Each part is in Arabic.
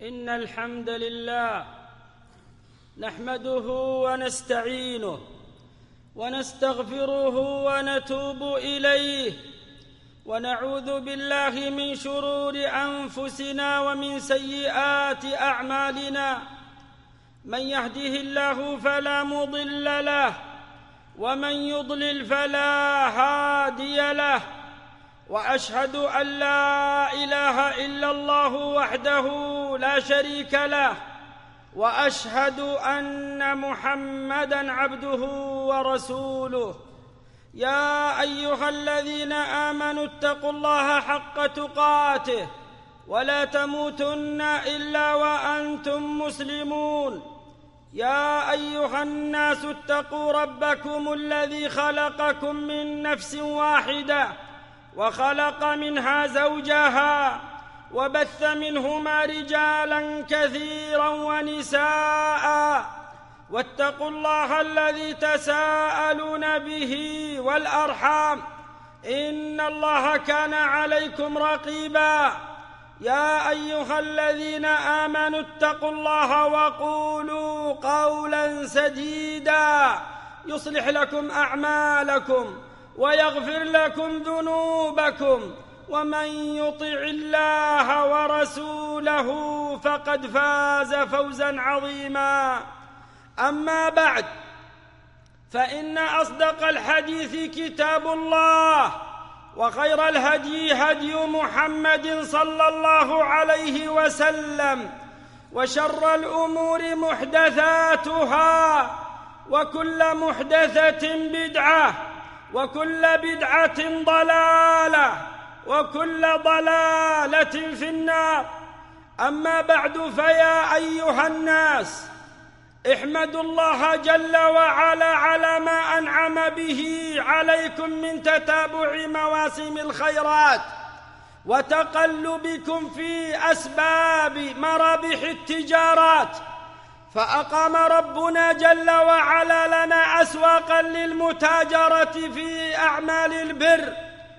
إن الحمد لله نحمده ونستعينه ونستغفره ونتوب إليه ونعوذ بالله من شرور أنفسنا ومن سيئات أعمالنا. من يهده الله فلا مضل له ومن يضلل فلا هادي له، وأشهد أن لا إله إلا الله وحده لا شريك له، وأشهد أن محمدًا عبده ورسوله. يا أيها الذين آمنوا اتقوا الله حق تقاته ولا تموتن إلا وأنتم مسلمون. يا أيها الناس اتقوا ربكم الذي خلقكم من نفس واحدة وخلق منها زوجها وبث منهما رجالا كثيرا ونساء، واتقوا الله الذي تساءلون به والأرحام إن الله كان عليكم رقيبا. يا أيها الذين آمنوا اتقوا الله وقولوا قولا سديدا يصلح لكم أعمالكم ويغفر لكم ذنوبكم، ومن يطع الله ورسوله فقد فاز فوزا عظيما. أما بعد، فإن أصدق الحديث كتاب الله، وخير الهدي هدي محمد صلى الله عليه وسلم، وشر الأمور محدثاتها، وكل محدثة بدعة، وكل بدعة ضلالة، وكل ضلالة في النار. أما بعد، فيا أيها الناس، احمدوا الله جل وعلا على ما أنعم به عليكم من تتابع مواسم الخيرات وتقلبكم في أسباب مرابح التجارات، فأقام ربنا جل وعلا لنا أسواقا للمتاجرة في أعمال البر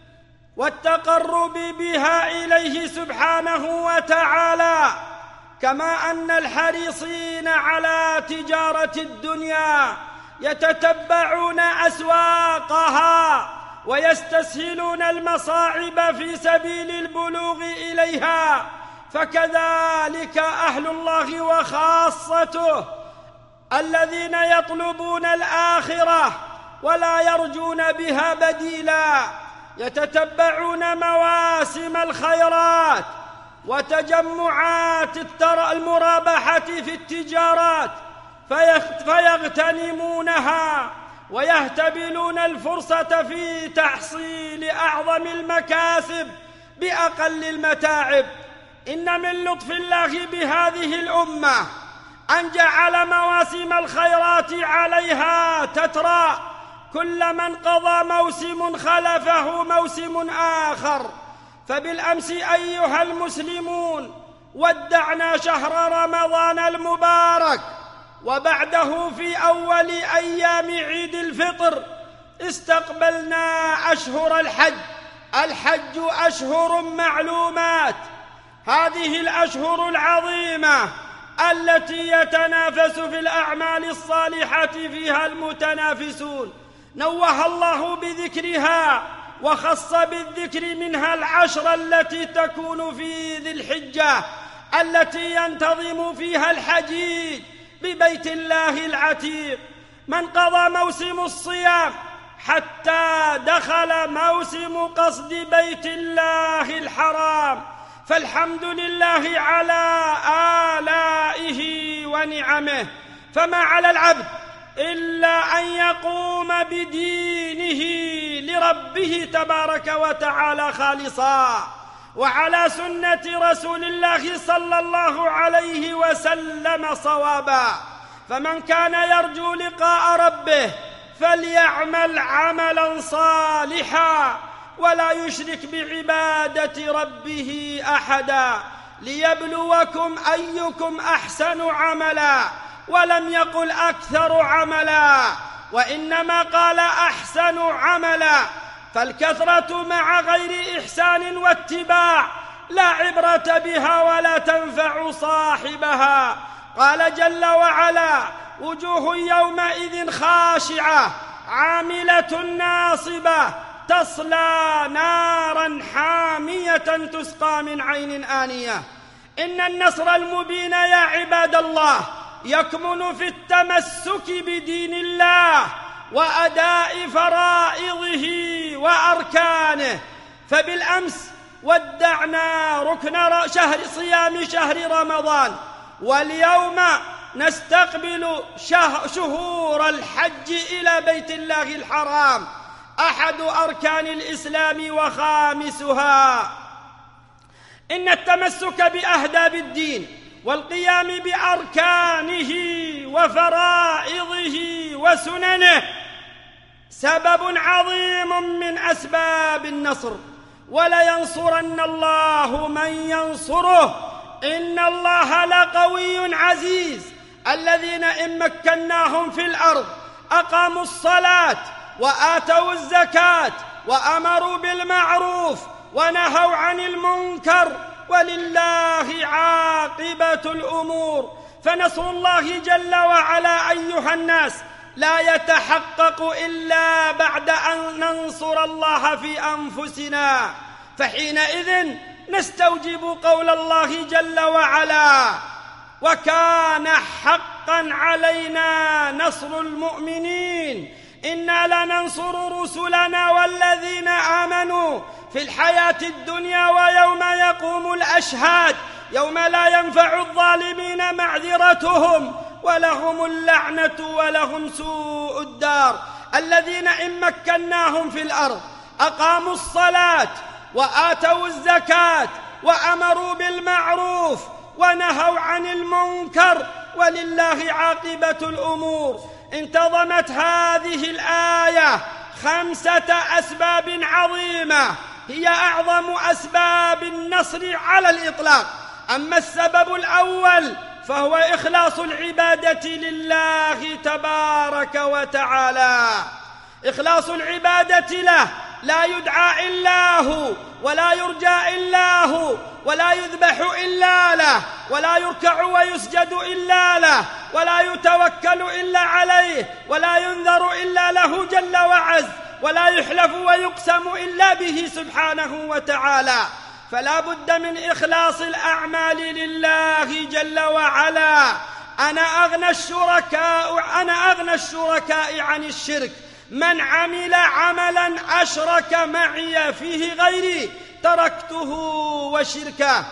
والتقرب بها إليه سبحانه وتعالى، كما أن الحريصين على تجارة الدنيا يتتبعون أسواقها ويستسهلون المصاعب في سبيل البلوغ إليها، فكذلك أهل الله وخاصته الذين يطلبون الآخرة ولا يرجون بها بديلا يتتبعون مواسم الخيرات وتجمعات المرابحة في التجارات فيغتنمونها ويهتبلون الفرصة في تحصيل أعظم المكاسب بأقل المتاعب. إن من لطف الله بهذه الأمة أن جعل مواسم الخيرات عليها تترى، كل من قضى موسم خلفه موسم آخر. فبالأمس أيها المسلمون ودعنا شهر رمضان المبارك، وبعده في أول أيام عيد الفطر استقبلنا أشهر الحج. الحج أشهر معلومات، هذه الأشهر العظيمة التي يتنافس في الأعمال الصالحة فيها المتنافسون، نوه الله بذكرها وخص بالذكر منها العشر التي تكون في ذي الحجة التي ينتظم فيها الحجيج ببيت الله العتيق. من قضى موسم الصيام حتى دخل موسم قصد بيت الله الحرام، فالحمد لله على آلائه ونعمه. فما على العبد إلا أن يقوم بدينه لربه تبارك وتعالى خالصا، وعلى سنة رسول الله صلى الله عليه وسلم صوابا. فمن كان يرجو لقاء ربه فليعمل عملا صالحا ولا يشرك بعبادة ربه أحدا، ليبلوكم أيكم أحسن عملا، ولم يقل أكثر عملا، وإنما قال أحسن عملا. فالكثرة مع غير إحسان واتباع لا عبرة بها ولا تنفع صاحبها. قال جل وعلا: وجوه يومئذ خاشعة عاملة ناصبة تصلى نارا حامية تسقى من عين آنية. إن النصر المبين يا عباد الله يكمن في التمسك بدين الله وأداء فرائضه وأركانه. فبالأمس ودعنا ركن صيام شهر رمضان، واليوم نستقبل شهور الحج إلى بيت الله الحرام، أحد أركان الإسلام وخامسها. إن التمسك بأهداب الدين والقيام بأركانه وفرائضه وسننه سبب عظيم من أسباب النصر، ولينصرن الله من ينصره، إن الله لقوي عزيز. الذين إن مكناهم في الأرض أقاموا الصلاة وآتوا الزكاة وأمروا بالمعروف ونهوا عن المنكر، ولله عاقبة الأمور. فنصر الله جل وعلا أيها الناس لا يتحقق إلا بعد أن ننصر الله في أنفسنا، فحينئذ نستوجب قول الله جل وعلا: وكان حقا علينا نصر المؤمنين، إنا لننصر رسلنا والذين آمنوا في الحياة الدنيا ويوم يقوم الأشهاد، يوم لا ينفع الظالمين معذرتهم ولهم اللعنة ولهم سوء الدار. الذين إن مكناهم في الأرض أقاموا الصلاة وآتوا الزكاة وأمروا بالمعروف ونهوا عن المنكر، ولله عاقبة الأمور. انتظمت هذه الآية 5 أسباب عظيمة هي أعظم أسباب النصر على الإطلاق. أما السبب الأول فهو إخلاص العبادة لله تبارك وتعالى. إخلاص العبادة له، لا يدعى إلا هو، ولا يرجى إلا هو، ولا يذبح إلا له، ولا يركع ويسجد إلا له، ولا يتوكل إلا عليه، ولا ينذر إلا له جل وعز، ولا يحلف ويقسم إلا به سبحانه وتعالى. فلا بد من إخلاص الأعمال لله جل وعلا. أنا أغنى الشركاء عن الشرك، من عمل عملا أشرك معي فيه غيري تركته وشركه.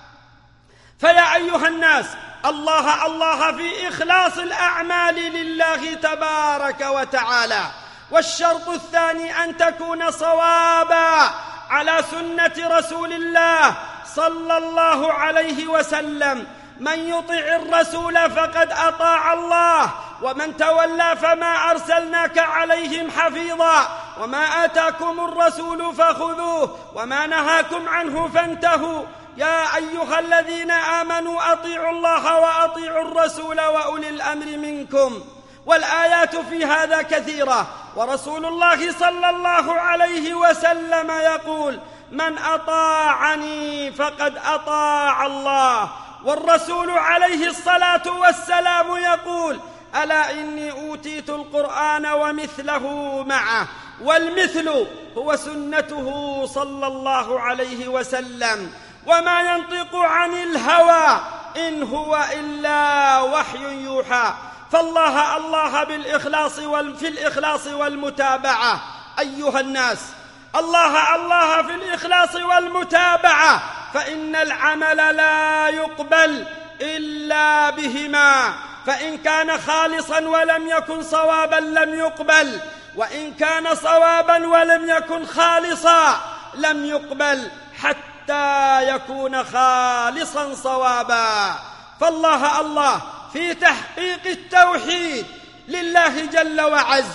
فيا أيها الناس، الله في إخلاص الأعمال لله تبارك وتعالى. والشرط الثاني أن تكون صوابا على سنة رسول الله صلى الله عليه وسلم. من يطع الرسول فقد أطاع الله، ومن تولى فما أرسلناك عليهم حفيظا، وما آتاكم الرسول فخذوه وما نهاكم عنه فانتهوا. يا أيها الذين آمنوا أطيعوا الله وأطيعوا الرسول وأولي الأمر منكم. والآيات في هذا كثيرة، ورسول الله صلى الله عليه وسلم يقول: من أطاعني فقد أطاع الله. والرسول عليه الصلاة والسلام يقول: ألا إني أوتيت القرآن ومثله معه. والمثل هو سنته صلى الله عليه وسلم، وما ينطق عن الهوى إن هو إلا وحي يوحى. فالله بالإخلاص في الإخلاص والمتابعة. أيها الناس، الله في الإخلاص والمتابعة، فإن العمل لا يقبل إلا بهما. فإن كان خالصا ولم يكن صوابا لم يقبل، وإن كان صوابا ولم يكن خالصا لم يقبل، حتى يكون خالصا صوابا. فالله في تحقيق التوحيد لله جل وعز،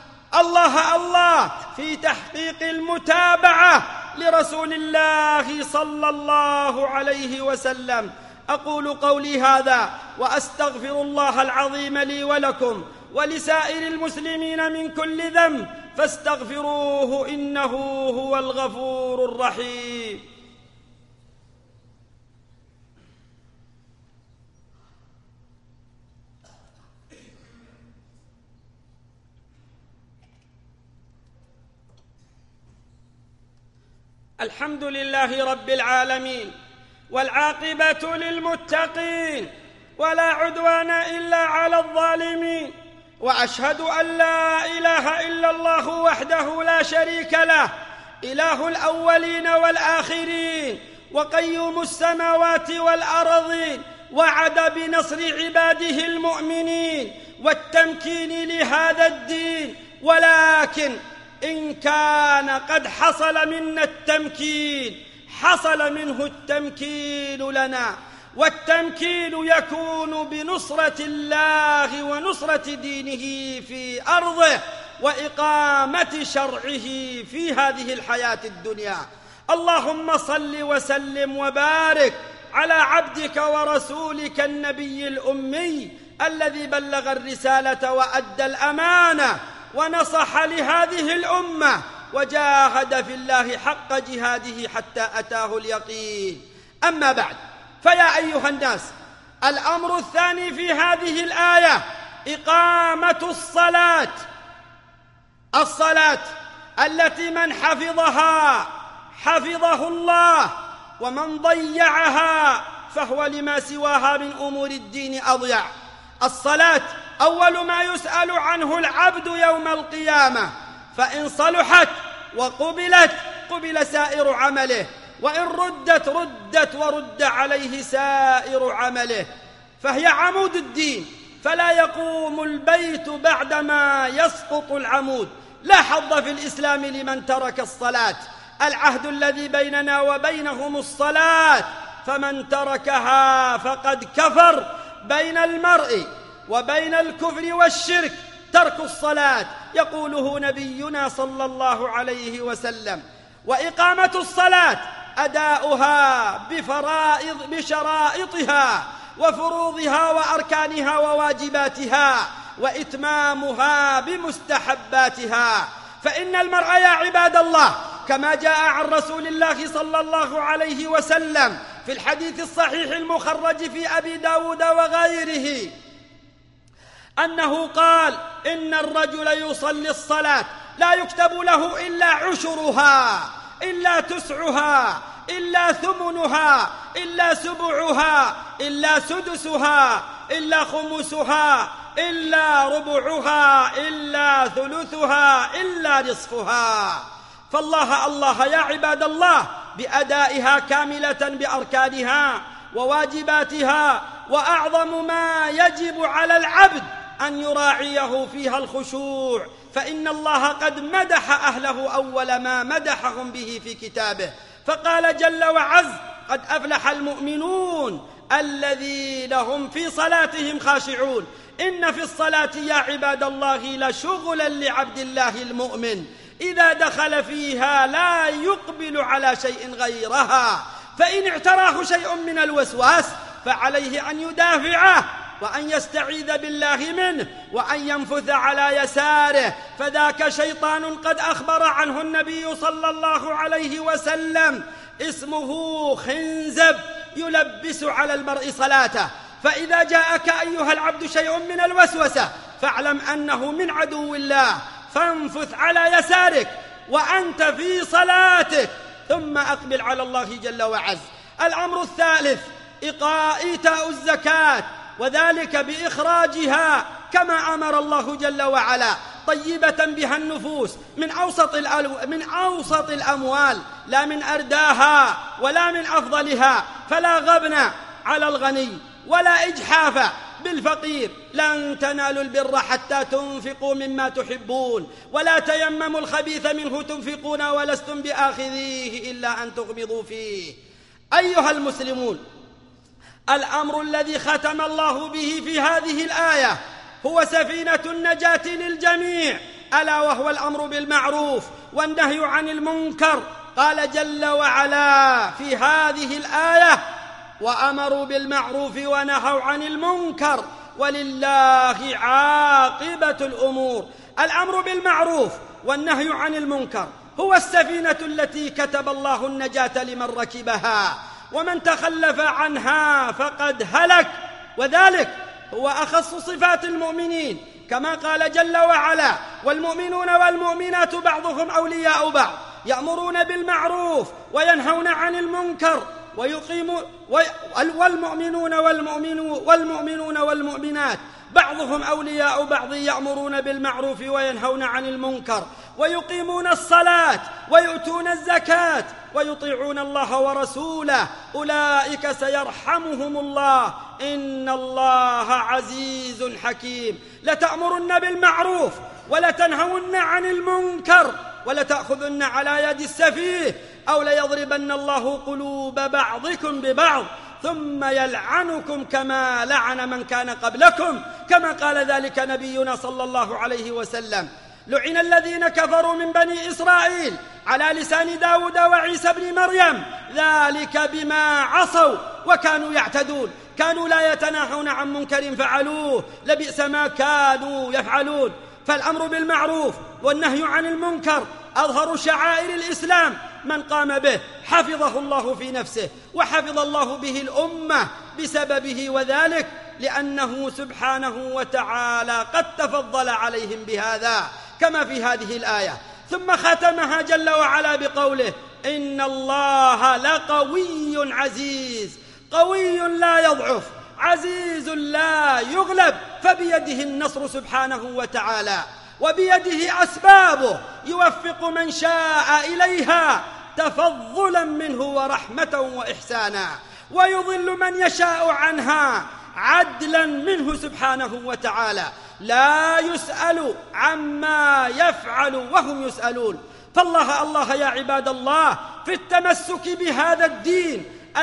الله في تحقيق المتابعة لرسول الله صلى الله عليه وسلم. أقول قولي هذا وأستغفر الله العظيم لي ولكم ولسائر المسلمين من كل ذنب، فاستغفروه إنه هو الغفور الرحيم. الحمد لله رب العالمين، والعاقبة للمتقين، ولا عدوان إلا على الظالمين، وأشهد أن لا إله إلا الله وحده لا شريك له، إله الأولين والآخرين، وقيوم السماوات والأرضين، وعد بنصر عباده المؤمنين والتمكين لهذا الدين. ولكن إن كان قد حصل منا التمكين، حصل منه التمكين لنا، والتمكين يكون بنصرة الله ونصرة دينه في أرضه وإقامة شرعه في هذه الحياة الدنيا. اللهم صل وسلم وبارك على عبدك ورسولك النبي الأمي الذي بلغ الرسالة وأدى الأمانة ونصح لهذه الأمة وجاهد في الله حق جهاده حتى أتاه اليقين. أما بعد، فيا أيها الناس، الأمر الثاني في هذه الآية إقامة الصلاة. الصلاة التي من حفظها حفظه الله، ومن ضيعها فهو لما سواها من أمور الدين أضيع. الصلاة أول ما يسأل عنه العبد يوم القيامة، فإن صلحت وقبلت قبل سائر عمله، وإن ردت ورد عليه سائر عمله، فهي عمود الدين، فلا يقوم البيت بعدما يسقط العمود. لا حظ في الإسلام لمن ترك الصلاة. العهد الذي بيننا وبينهم الصلاة، فمن تركها فقد كفر. بين المرء وبين الكفر والشرك ترك الصلاة، يقوله نبينا صلى الله عليه وسلم. وإقامة الصلاة أداؤها بشرائطها وفروضها وأركانها وواجباتها، وإتمامها بمستحباتها. فإن المرء يا عباد الله، كما جاء عن رسول الله صلى الله عليه وسلم في الحديث الصحيح المخرج في أبي داود وغيره، أنه قال: إن الرجل يصلي الصلاة لا يكتب له إلا عشرها، إلا تسعها، إلا ثمنها، إلا سبعها، إلا سدسها، إلا خمسها، إلا ربعها، إلا ثلثها، إلا نصفها. فالله الله يا عباد الله بأدائها كاملة بأركانها وواجباتها. وأعظم ما يجب على العبد أن يراعيه فيها الخشوع، فإن الله قد مدح أهله أول ما مدحهم به في كتابه، فقال جل وعز: قد أفلح المؤمنون الذين هم في صلاتهم خاشعون. إن في الصلاة يا عباد الله لشغلا لعبد الله المؤمن، إذا دخل فيها لا يقبل على شيء غيرها، فإن اعتراه شيء من الوسواس فعليه أن يدافعه، وأن يستعيذ بالله منه، وأن ينفث على يساره، فذاك شيطان قد أخبر عنه النبي صلى الله عليه وسلم، اسمه خنزب، يلبس على المرء صلاته. فإذا جاءك أيها العبد شيء من الوسوسة فاعلم أنه من عدو الله، فانفث على يسارك وأنت في صلاتك، ثم أقبل على الله جل وعز. الأمر الثالث إيتاء الزكاة، وذلك بإخراجها كما أمر الله جل وعلا، طيبة بها النفوس، من أوسط الأموال، لا من أرداها ولا من أفضلها، فلا غبن على الغني ولا إجحاف بالفقير. لن تنالوا البر حتى تنفقوا مما تحبون، ولا تيمموا الخبيث منه تنفقون ولستم بآخذيه إلا أن تغمضوا فيه. أيها المسلمون، الأمر الذي ختم الله به في هذه الآية هو سفينة النجاة للجميع، ألا وهو الأمر بالمعروف والنهي عن المنكر. قال جل وعلا في هذه الآية: وأمروا بالمعروف ونهوا عن المنكر ولله عاقبة الأمور. الأمر بالمعروف والنهي عن المنكر هو السفينة التي كتب الله النجاة لمن ركبها، ومن تخلف عنها فقد هلك، وذلك هو أخص صفات المؤمنين، كما قال جل وعلا: والمؤمنون والمؤمنات بعضهم أولياء بعض يأمرون بالمعروف وينهون عن المنكر والمؤمنون والمؤمنات بعضهم أولياء بعض يأمرون بالمعروف وينهون عن المنكر ويقيمون الصلاة ويؤتون الزكاة ويطيعون الله ورسوله أولئك سيرحمهم الله إن الله عزيز حكيم. لتأمرن بالمعروف ولتنهون عن المنكر ولتأخذن على يد السفيه أو ليضربن الله قلوب بعضكم ببعض ثم يلعنكم كما لعن من كان قبلكم كما قال ذلك نبينا صلى الله عليه وسلم. لعن الذين كفروا من بني إسرائيل على لسان داود وعيسى بن مريم ذلك بما عصوا وكانوا يعتدون كانوا لا يتناهون عن منكر فعلوه لبئس ما كانوا يفعلون. فالأمر بالمعروف والنهي عن المنكر أظهر شعائر الإسلام من قام به حفظه الله في نفسه وحفظ الله به الأمة بسببه وذلك لأنه سبحانه وتعالى قد تفضل عليهم بهذا كما في هذه الآية. ثم ختمها جل وعلا بقوله إن الله لقوي عزيز قوي لا يضعف عزيز لا يغلب فبيده النصر سبحانه وتعالى وبيده أسبابه يوفق من شاء إليها تفضلا منه ورحمة وإحسانا ويضل من يشاء عنها عدلا منه سبحانه وتعالى لا يسأل عما يفعل وهم يسألون. فالله يا عباد الله في التمسك بهذا الدين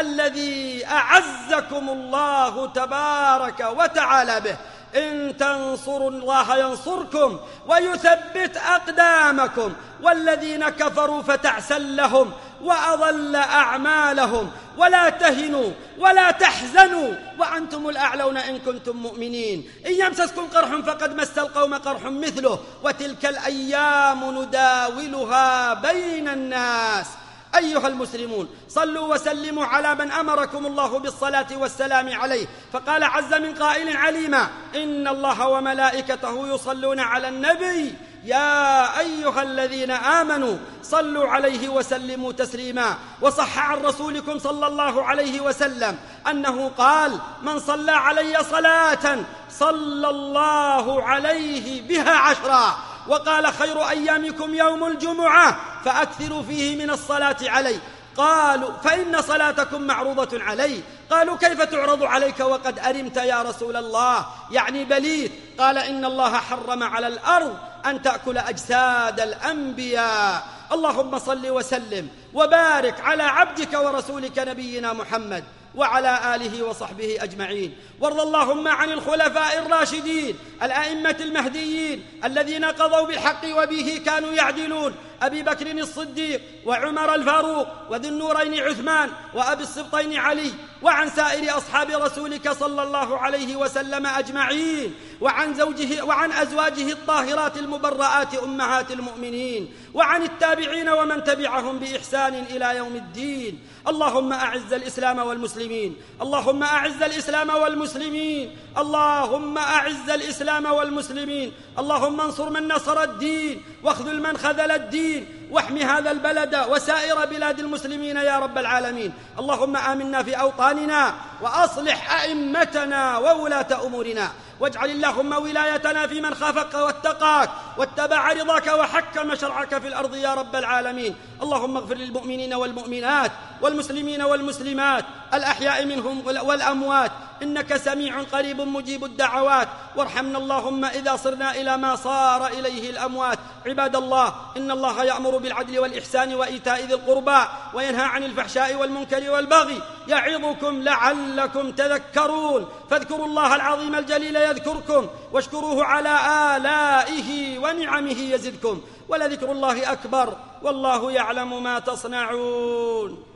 الذي أعزكم الله تبارك وتعالى به. إن تنصروا الله ينصركم ويثبت أقدامكم والذين كفروا فتعسا لهم وأضل أعمالهم ولا تهنوا ولا تحزنوا وأنتم الأعلون إن كنتم مؤمنين. إن يمسسكم قرح فقد مس القوم قرح مثله وتلك الأيام نداولها بين الناس. أيها المسلمون صلوا وسلموا على من أمركم الله بالصلاة والسلام عليه فقال عز من قائل عليما إن الله وملائكته يصلون على النبي يا أيها الذين آمنوا صلوا عليه وسلموا تسليما. وصح عن رسولكم صلى الله عليه وسلم أنه قال من صلى علي صلاة صلى الله عليه بها 10. وقال خير أيامكم يوم الجمعة فأكثروا فيه من الصلاة علي. قالوا فإن صلاتكم معروضة علي. قالوا كيف تعرض عليك وقد أرمت يا رسول الله يعني بليت؟ قال إن الله حرم على الأرض أن تأكل أجساد الأنبياء. اللهم صل وسلم وبارك على عبدك ورسولك نبينا محمد وعلى آله وصحبه أجمعين. وارض اللهم عن الخلفاء الراشدين الأئمة المهديين الذين قضوا بالحق وبه كانوا يعدلون أبي بكر الصديق وعمر الفاروق وذي النورين عثمان وأبي السبطين علي وعن سائر أصحاب رسولك صلى الله عليه وسلم أجمعين وعن أزواجه الطاهرات المبرآت أمهات المؤمنين وعن التابعين ومن تبعهم بإحسان إلى يوم الدين. اللهم أعز الإسلام والمسلمين اللهم أعز الإسلام والمسلمين اللهم أعز الإسلام والمسلمين اللهم انصر من نصر الدين واخذل من خذل الدين واحم هذا البلد وسائر بلاد المسلمين يا رب العالمين. اللهم آمنا في أوطاننا وأصلح أئمتنا وولاة أمورنا واجعل اللهم ولايتنا في من خافك واتقاك واتبع رضاك وحكم شرعك في الأرض يا رب العالمين. اللهم اغفر للمؤمنين والمؤمنات والمسلمين والمسلمات الأحياء منهم والأموات إنك سميع قريب مجيب الدعوات. وارحمنا اللهم إذا صرنا إلى ما صار إليه الأموات. عباد الله إن الله يأمر بالعدل والإحسان وإيتاء ذي القربى وينهى عن الفحشاء والمنكر والبغي يعظكم لعلكم تذكرون. فاذكروا الله العظيم الجليل يذكركم واشكروه على آلائه ونعمه يزدكم ولذكر الله أكبر والله يعلم ما تصنعون.